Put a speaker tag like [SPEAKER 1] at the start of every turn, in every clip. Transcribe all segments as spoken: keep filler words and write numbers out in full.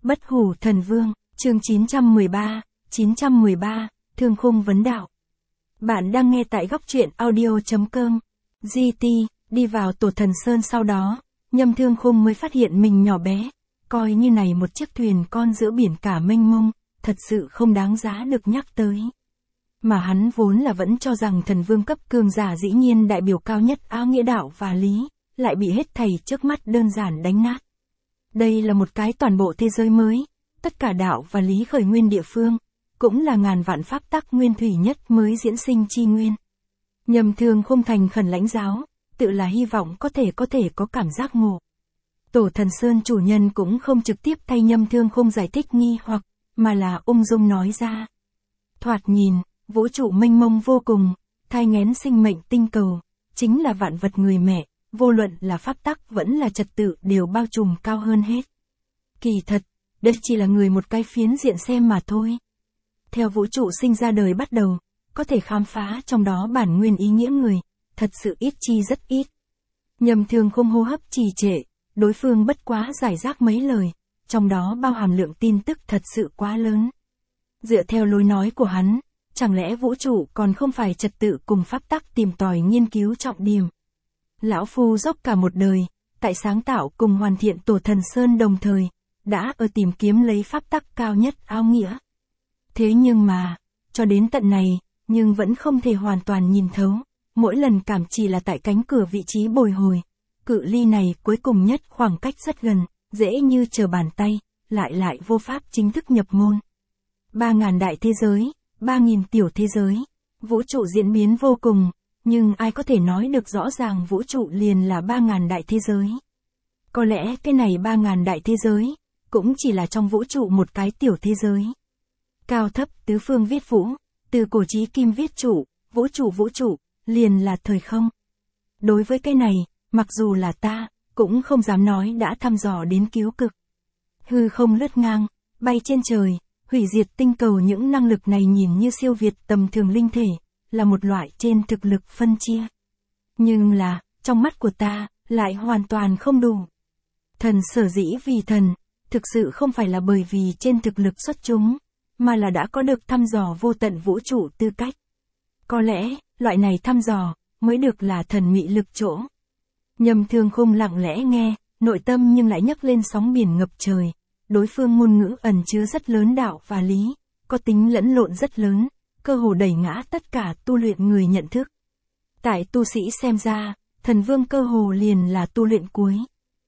[SPEAKER 1] Bất hủ thần vương, chương chín trăm mười ba, chín trăm mười ba, Thương khung vấn đạo. Bạn đang nghe tại góc truyện audio chấm com. giê tê, đi vào tổ thần sơn sau đó, Nhâm Thương Khung mới phát hiện mình nhỏ bé, coi như này một chiếc thuyền con giữa biển cả mênh mông, thật sự không đáng giá được nhắc tới. Mà hắn vốn là vẫn cho rằng thần vương cấp cường giả dĩ nhiên đại biểu cao nhất áo nghĩa đạo và lý, lại bị hết thảy trước mắt đơn giản đánh nát. Đây là một cái toàn bộ thế giới mới, tất cả đạo và lý khởi nguyên địa phương, cũng là ngàn vạn pháp tắc nguyên thủy nhất mới diễn sinh chi nguyên. Nhâm Thương Khung thành khẩn lãnh giáo, tự là hy vọng có thể có thể có cảm giác ngộ. Tổ thần sơn chủ nhân cũng không trực tiếp thay Nhâm Thương Khung giải thích nghi hoặc, mà là ung dung nói ra. Thoạt nhìn, vũ trụ mênh mông vô cùng, thai nghén sinh mệnh tinh cầu, chính là vạn vật người mẹ, vô luận là pháp tắc vẫn là trật tự đều bao trùm cao hơn hết. Kỳ thật, đây chỉ là người một cái phiến diện xem mà thôi. Theo vũ trụ sinh ra đời bắt đầu, có thể khám phá trong đó bản nguyên ý nghĩa người, thật sự ít chi rất ít. Nhâm Thương Khung hô hấp trì trệ, đối phương bất quá giải rác mấy lời, trong đó bao hàm lượng tin tức thật sự quá lớn. Dựa theo lối nói của hắn, chẳng lẽ vũ trụ còn không phải trật tự cùng pháp tắc tìm tòi nghiên cứu trọng điểm. Lão Phu dốc cả một đời, tại sáng tạo cùng hoàn thiện tổ thần sơn đồng thời, đã ở tìm kiếm lấy pháp tắc cao nhất áo nghĩa. Thế nhưng mà, cho đến tận này, nhưng vẫn không thể hoàn toàn nhìn thấu, mỗi lần cảm chỉ là tại cánh cửa vị trí bồi hồi. Cự ly này cuối cùng nhất khoảng cách rất gần, dễ như trở bàn tay, lại lại vô pháp chính thức nhập môn. Ba ngàn đại thế giới, ba nghìn tiểu thế giới, vũ trụ diễn biến vô cùng, nhưng ai có thể nói được rõ ràng vũ trụ liền là ba ngàn đại thế giới. Có lẽ cái này ba ngàn đại thế giới, cũng chỉ là trong vũ trụ một cái tiểu thế giới. Cao thấp tứ phương viết vũ, từ cổ chí kim viết trụ, vũ trụ vũ trụ, liền là thời không. Đối với cái này, mặc dù là ta, cũng không dám nói đã thăm dò đến cứu cực. Hư không lướt ngang, bay trên trời, hủy diệt tinh cầu, những năng lực này nhìn như siêu việt tầm thường linh thể, là một loại trên thực lực phân chia. Nhưng là, trong mắt của ta, lại hoàn toàn không đủ. Thần sở dĩ vì thần, thực sự không phải là bởi vì trên thực lực xuất chúng, mà là đã có được thăm dò vô tận vũ trụ tư cách. Có lẽ, loại này thăm dò, mới được là thần mị lực chỗ. Nhâm Thương Khung lặng lẽ nghe, nội tâm nhưng lại nhấc lên sóng biển ngập trời. Đối phương ngôn ngữ ẩn chứa rất lớn đạo và lý, có tính lẫn lộn rất lớn, cơ hồ đẩy ngã tất cả tu luyện người nhận thức. Tại tu sĩ xem ra, thần vương cơ hồ liền là tu luyện cuối.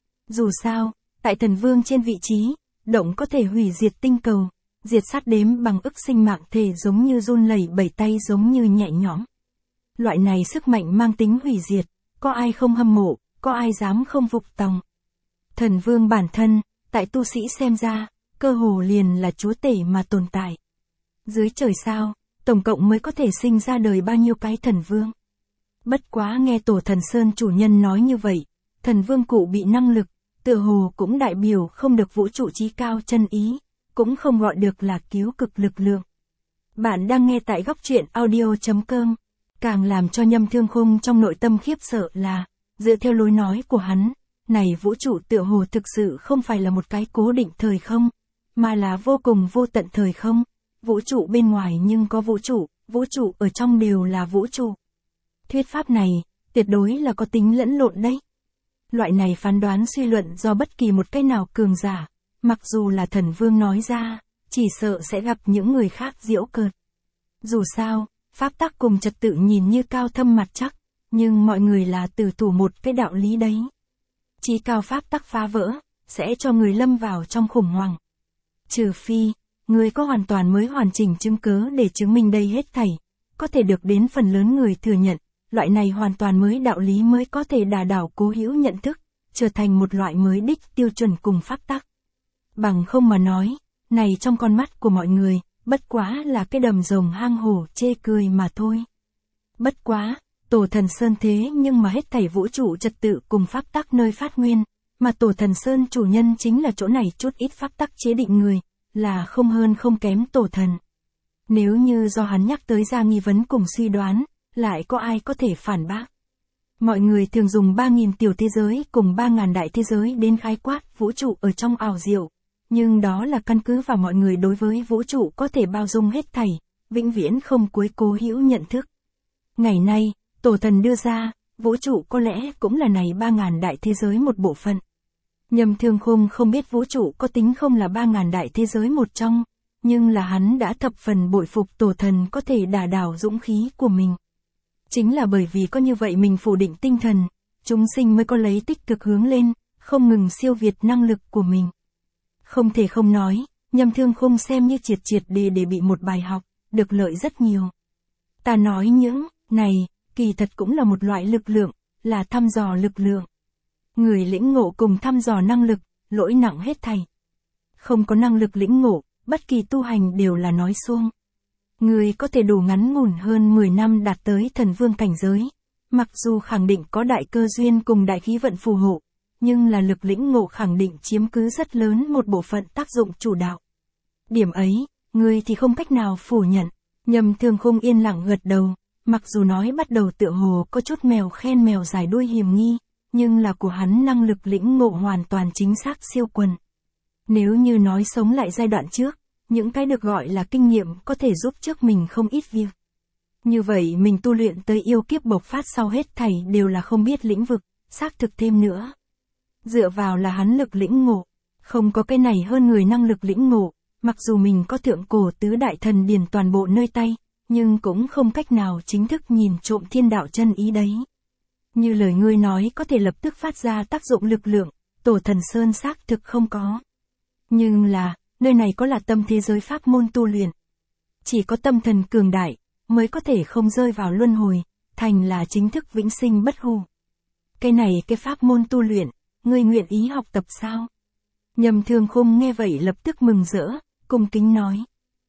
[SPEAKER 1] Dù sao, tại thần vương trên vị trí, động có thể hủy diệt tinh cầu, diệt sát đếm bằng ức sinh mạng thể giống như run lẩy bẩy tay giống như nhẹ nhõm. Loại này sức mạnh mang tính hủy diệt, có ai không hâm mộ, có ai dám không phục tòng. Thần vương bản thân, tại tu sĩ xem ra, cơ hồ liền là chúa tể mà tồn tại. Dưới trời sao, tổng cộng mới có thể sinh ra đời bao nhiêu cái thần vương. Bất quá nghe tổ thần sơn chủ nhân nói như vậy, thần vương cụ bị năng lực, tựa hồ cũng đại biểu không được vũ trụ chí cao chân ý, cũng không gọi được là cứu cực lực lượng. Bạn đang nghe tại góc truyện audio chấm com. Càng làm cho Nhâm Thương Khung trong nội tâm khiếp sợ là, dựa theo lối nói của hắn, này vũ trụ tựa hồ thực sự không phải là một cái cố định thời không, mà là vô cùng vô tận thời không. Vũ trụ bên ngoài nhưng có vũ trụ, vũ trụ ở trong đều là vũ trụ. Thuyết pháp này, tuyệt đối là có tính lẫn lộn đấy. Loại này phán đoán suy luận do bất kỳ một cái nào cường giả, mặc dù là thần vương nói ra, chỉ sợ sẽ gặp những người khác giễu cợt. Dù sao, pháp tắc cùng trật tự nhìn như cao thâm mặt chắc, nhưng mọi người là tử thủ một cái đạo lý đấy. Chí cao pháp tắc phá vỡ, sẽ cho người lâm vào trong khủng hoảng. Trừ phi, người có hoàn toàn mới hoàn chỉnh chứng cớ để chứng minh đây hết thảy, có thể được đến phần lớn người thừa nhận, loại này hoàn toàn mới đạo lý mới có thể đả đảo cố hữu nhận thức, trở thành một loại mới đích tiêu chuẩn cùng pháp tắc. Bằng không mà nói, này trong con mắt của mọi người, bất quá là cái đầm rồng hang hổ chê cười mà thôi. Bất quá, tổ thần sơn thế nhưng mà hết thảy vũ trụ trật tự cùng pháp tắc nơi phát nguyên, mà tổ thần sơn chủ nhân chính là chỗ này chút ít pháp tắc chế định người, là không hơn không kém tổ thần. Nếu như do hắn nhắc tới ra nghi vấn cùng suy đoán, lại có ai có thể phản bác. Mọi người thường dùng ba nghìn tiểu thế giới cùng ba ngàn đại thế giới đến khái quát vũ trụ ở trong ảo diệu, nhưng đó là căn cứ vào mọi người đối với vũ trụ có thể bao dung hết thảy, vĩnh viễn không cuối cố hữu nhận thức. Ngày nay, tổ thần đưa ra, vũ trụ có lẽ cũng là này ba ngàn đại thế giới một bộ phận. Nhâm Thương Khung không biết vũ trụ có tính không là ba ngàn đại thế giới một trong, nhưng là hắn đã thập phần bội phục tổ thần có thể đả đảo dũng khí của mình. Chính là bởi vì có như vậy mình phủ định tinh thần, chúng sinh mới có lấy tích cực hướng lên, không ngừng siêu việt năng lực của mình. Không thể không nói, Nhâm Thương Khung xem như triệt triệt để để bị một bài học, được lợi rất nhiều. Ta nói những này, kỳ thật cũng là một loại lực lượng, là thăm dò lực lượng. Người lĩnh ngộ cùng thăm dò năng lực, lỗi nặng hết thảy. Không có năng lực lĩnh ngộ, bất kỳ tu hành đều là nói suông. Người có thể đủ ngắn ngủn hơn mười năm đạt tới thần vương cảnh giới, mặc dù khẳng định có đại cơ duyên cùng đại khí vận phù hộ, nhưng là lực lĩnh ngộ khẳng định chiếm cứ rất lớn một bộ phận tác dụng chủ đạo. Điểm ấy, người thì không cách nào phủ nhận. Nhâm Thương Khung yên lặng gật đầu, mặc dù nói bắt đầu tựa hồ có chút mèo khen mèo dài đuôi hiềm nghi, nhưng là của hắn năng lực lĩnh ngộ hoàn toàn chính xác siêu quần. Nếu như nói sống lại giai đoạn trước, những cái được gọi là kinh nghiệm có thể giúp trước mình không ít việc. Như vậy mình tu luyện tới yêu kiếp bộc phát sau hết thảy đều là không biết lĩnh vực, xác thực thêm nữa. Dựa vào là hắn lực lĩnh ngộ, không có cái này hơn người năng lực lĩnh ngộ, mặc dù mình có thượng cổ tứ đại thần điển toàn bộ nơi tay, nhưng cũng không cách nào chính thức nhìn trộm thiên đạo chân ý đấy. Như lời ngươi nói có thể lập tức phát ra tác dụng lực lượng, tổ thần Sơn xác thực không có. Nhưng là, nơi này có là tâm thế giới pháp môn tu luyện. Chỉ có tâm thần cường đại, mới có thể không rơi vào luân hồi, thành là chính thức vĩnh sinh bất hủ. Cái này cái pháp môn tu luyện, ngươi nguyện ý học tập sao? Nhâm Thương Khung nghe vậy lập tức mừng rỡ, cung kính nói.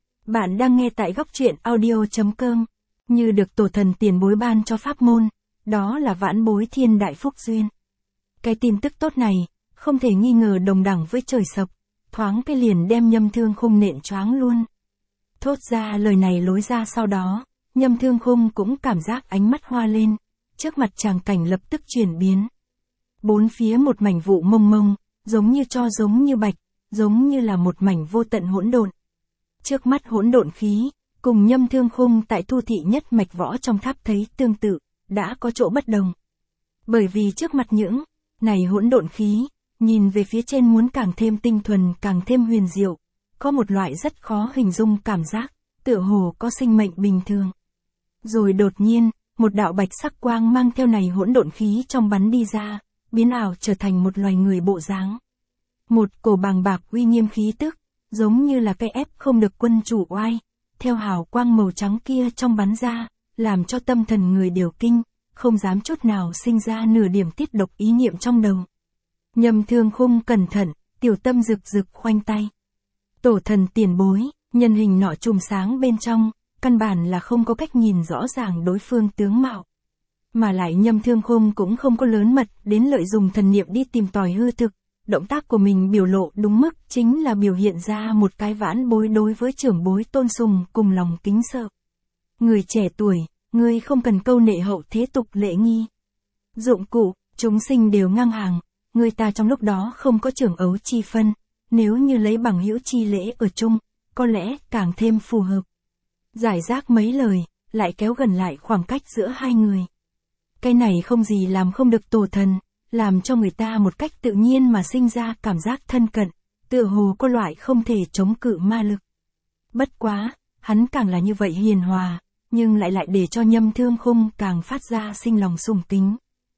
[SPEAKER 1] Bạn đang nghe tại góc truyện audio.com, như được tổ thần tiền bối ban cho pháp môn, đó là vãn bối thiên đại phúc duyên. Cái tin tức tốt này, không thể nghi ngờ đồng đẳng với trời sập, thoáng cái liền đem Nhâm Thương Khung nện choáng luôn. Thốt ra lời này lối ra sau đó, Nhâm Thương Khung cũng cảm giác ánh mắt hoa lên, trước mặt tràng cảnh lập tức chuyển biến. Bốn phía một mảnh vụ mông mông, giống như cho giống như bạch, giống như là một mảnh vô tận hỗn độn. Trước mắt hỗn độn khí, cùng Nhâm Thương Khung tại Thu Thị Nhất Mạch Võ trong tháp thấy tương tự, đã có chỗ bất đồng. Bởi vì trước mặt những này hỗn độn khí, nhìn về phía trên muốn càng thêm tinh thuần càng thêm huyền diệu, có một loại rất khó hình dung cảm giác, tựa hồ có sinh mệnh bình thường. Rồi đột nhiên, một đạo bạch sắc quang mang theo này hỗn độn khí trong bắn đi ra, biến ảo trở thành một loài người bộ dáng. Một cổ bàng bạc uy nghiêm khí tức, giống như là cây ép không được quân chủ oai, theo hào quang màu trắng kia trong bắn ra, làm cho tâm thần người đều kinh, không dám chút nào sinh ra nửa điểm tiết độc ý niệm trong đầu. Nhâm Thương Khung cẩn thận, tiểu tâm rực rực khoanh tay. Tổ thần tiền bối, nhân hình nọ chùm sáng bên trong, căn bản là không có cách nhìn rõ ràng đối phương tướng mạo. Mà lại Nhâm Thương Khung cũng không có lớn mật đến lợi dùng thần niệm đi tìm tòi hư thực, động tác của mình biểu lộ đúng mức chính là biểu hiện ra một cái vãn bối đối với trưởng bối tôn sùng cùng lòng kính sợ. Người trẻ tuổi, ngươi không cần câu nệ hậu thế tục lễ nghi. Dụng cụ, chúng sinh đều ngang hàng, người ta trong lúc đó không có trưởng ấu chi phân, nếu như lấy bằng hữu chi lễ ở chung, có lẽ càng thêm phù hợp. Giải rác mấy lời, lại kéo gần lại khoảng cách giữa hai người. Cái này không gì làm không được tổ thần, làm cho người ta một cách tự nhiên mà sinh ra cảm giác thân cận, tựa hồ có loại không thể chống cự ma lực. Bất quá, hắn càng là như vậy hiền hòa, nhưng lại lại để cho Nhâm Thương Khung càng phát ra sinh lòng sùng kính.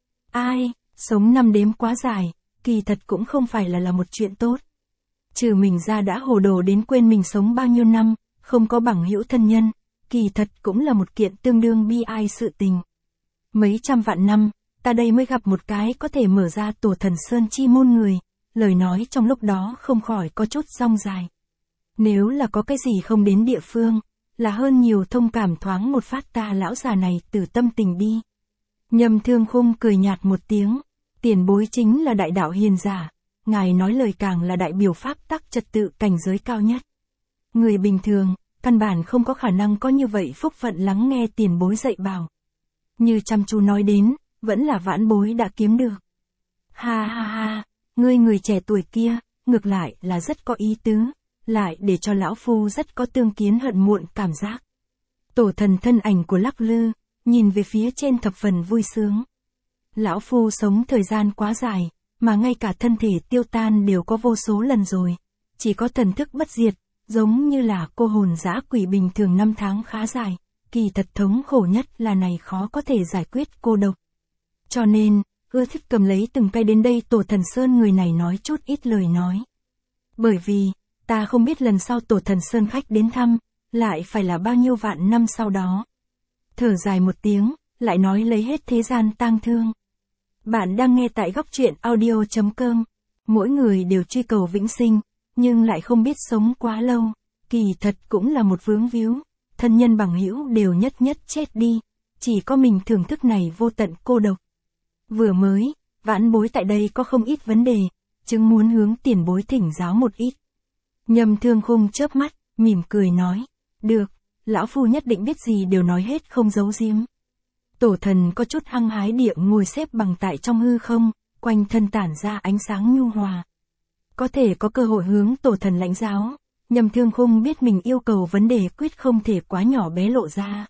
[SPEAKER 1] Ai, sống năm đếm quá dài, kỳ thật cũng không phải là là một chuyện tốt. Trừ mình ra đã hồ đồ đến quên mình sống bao nhiêu năm, không có bằng hữu thân nhân, kỳ thật cũng là một kiện tương đương bi ai sự tình. Mấy trăm vạn năm, ta đây mới gặp một cái có thể mở ra tổ thần Sơn chi môn người, lời nói trong lúc đó không khỏi có chút rong dài. Nếu là có cái gì không đến địa phương, là hơn nhiều thông cảm thoáng một phát ta lão già này từ tâm tình đi. Nhâm Thương Khung cười nhạt một tiếng, tiền bối chính là đại đạo hiền giả, ngài nói lời càng là đại biểu pháp tắc trật tự cảnh giới cao nhất. Người bình thường, căn bản không có khả năng có như vậy phúc phận lắng nghe tiền bối dạy bảo. Như chăm chú nói đến, vẫn là vãn bối đã kiếm được. Ha ha ha, ngươi người trẻ tuổi kia, ngược lại là rất có ý tứ, lại để cho lão phu rất có tương kiến hận muộn cảm giác. Tổ thần thân ảnh của lắc lư, nhìn về phía trên thập phần vui sướng. Lão phu sống thời gian quá dài, mà ngay cả thân thể tiêu tan đều có vô số lần rồi. Chỉ có thần thức bất diệt, giống như là cô hồn dã quỷ bình thường năm tháng khá dài. Kỳ thật thống khổ nhất là này khó có thể giải quyết cô độc. Cho nên, ưa thích cầm lấy từng cây đến đây tổ thần Sơn người này nói chút ít lời nói. Bởi vì, ta không biết lần sau tổ thần Sơn khách đến thăm, lại phải là bao nhiêu vạn năm sau đó. Thở dài một tiếng, lại nói lấy hết thế gian tang thương. Bạn đang nghe tại góc truyện audio chấm com. Mỗi người đều truy cầu vĩnh sinh, nhưng lại không biết sống quá lâu. Kỳ thật cũng là một vướng víu. Thân nhân bằng hữu đều nhất nhất chết đi. Chỉ có mình thưởng thức này vô tận cô độc. Vừa mới, vãn bối tại đây có không ít vấn đề, chứng muốn hướng tiền bối thỉnh giáo một ít. Nhâm Thương Khung chớp mắt, mỉm cười nói. Được, lão phu nhất định biết gì đều nói hết không giấu giếm. Tổ thần có chút hăng hái địa ngồi xếp bằng tại trong hư không, quanh thân tản ra ánh sáng nhu hòa. Có thể có cơ hội hướng tổ thần lãnh giáo, Nhâm Thương Khung biết mình yêu cầu vấn đề quyết không thể quá nhỏ bé lộ ra.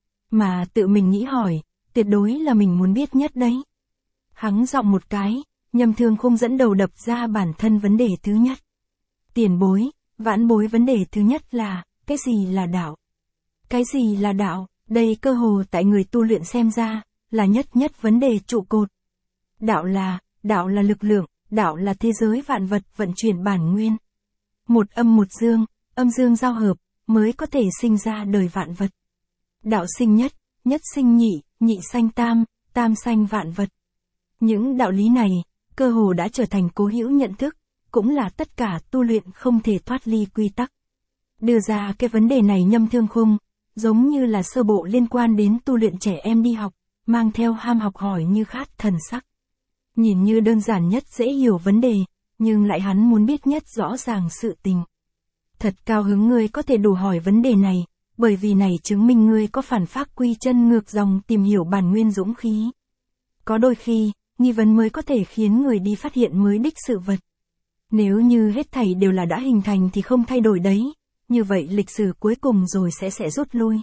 [SPEAKER 1] Mà tự mình nghĩ hỏi, tuyệt đối là mình muốn biết nhất đấy. Hắng giọng một cái, Nhâm Thương Khung dẫn đầu đập ra bản thân vấn đề thứ nhất. Tiền bối, vãn bối vấn đề thứ nhất là, cái gì là đạo? Cái gì là đạo? Đây cơ hồ tại người tu luyện xem ra, là nhất nhất vấn đề trụ cột. Đạo là, đạo là lực lượng, đạo là thế giới vạn vật vận chuyển bản nguyên. Một âm một dương, âm dương giao hợp, mới có thể sinh ra đời vạn vật. Đạo sinh nhất, nhất sinh nhị, nhị sanh tam, tam sanh vạn vật. Những đạo lý này, cơ hồ đã trở thành cố hữu nhận thức, cũng là tất cả tu luyện không thể thoát ly quy tắc. Đưa ra cái vấn đề này Nhâm Thương Khung, giống như là sơ bộ liên quan đến tu luyện trẻ em đi học, mang theo ham học hỏi như khát thần sắc. Nhìn như đơn giản nhất dễ hiểu vấn đề, nhưng lại hắn muốn biết nhất rõ ràng sự tình. Thật cao hứng ngươi có thể đủ hỏi vấn đề này, bởi vì này chứng minh ngươi có phản phác quy chân ngược dòng tìm hiểu bản nguyên dũng khí. Có đôi khi, nghi vấn mới có thể khiến người đi phát hiện mới đích sự vật. Nếu như hết thảy đều là đã hình thành thì không thay đổi đấy, như vậy lịch sử cuối cùng rồi sẽ sẽ rút lui.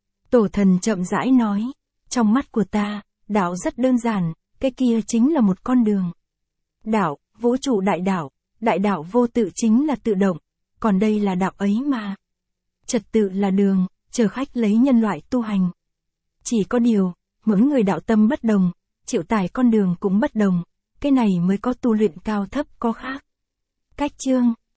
[SPEAKER 1] Tổ thần chậm rãi nói, trong mắt của ta, đạo rất đơn giản, cái kia chính là một con đường. Đạo, vũ trụ đại đạo, đại đạo vô tự chính là tự động, còn đây là đạo ấy mà. Trật tự là đường, chờ khách lấy nhân loại tu hành. Chỉ có điều, mỗi người đạo tâm bất đồng, chịu tải con đường cũng bất đồng, cái này mới có tu luyện cao thấp có khác. Cách chương